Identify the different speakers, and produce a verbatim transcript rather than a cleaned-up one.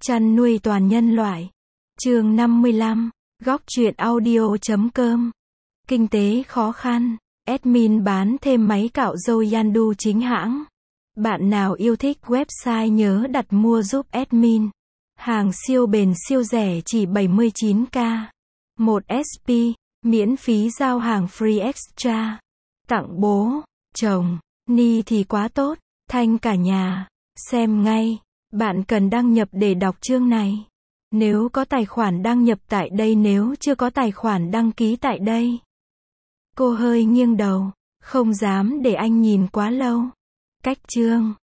Speaker 1: Chăn nuôi toàn nhân loại. Chương năm mươi lăm, góc truyện audio chấm com. Kinh tế khó khăn. Admin bán thêm máy cạo râu Yandu chính hãng. Bạn nào yêu thích website nhớ đặt mua giúp admin. Hàng siêu bền siêu rẻ chỉ bảy mươi chín k. một ét pê, miễn phí giao hàng free extra. Tặng bố, chồng, ni thì quá tốt, thanh cả nhà. Xem ngay. Bạn cần đăng nhập để đọc chương này. Nếu có tài khoản đăng nhập tại đây, nếu chưa có tài khoản đăng ký tại đây. Cô hơi nghiêng đầu, không dám để anh nhìn quá lâu. Cách chương.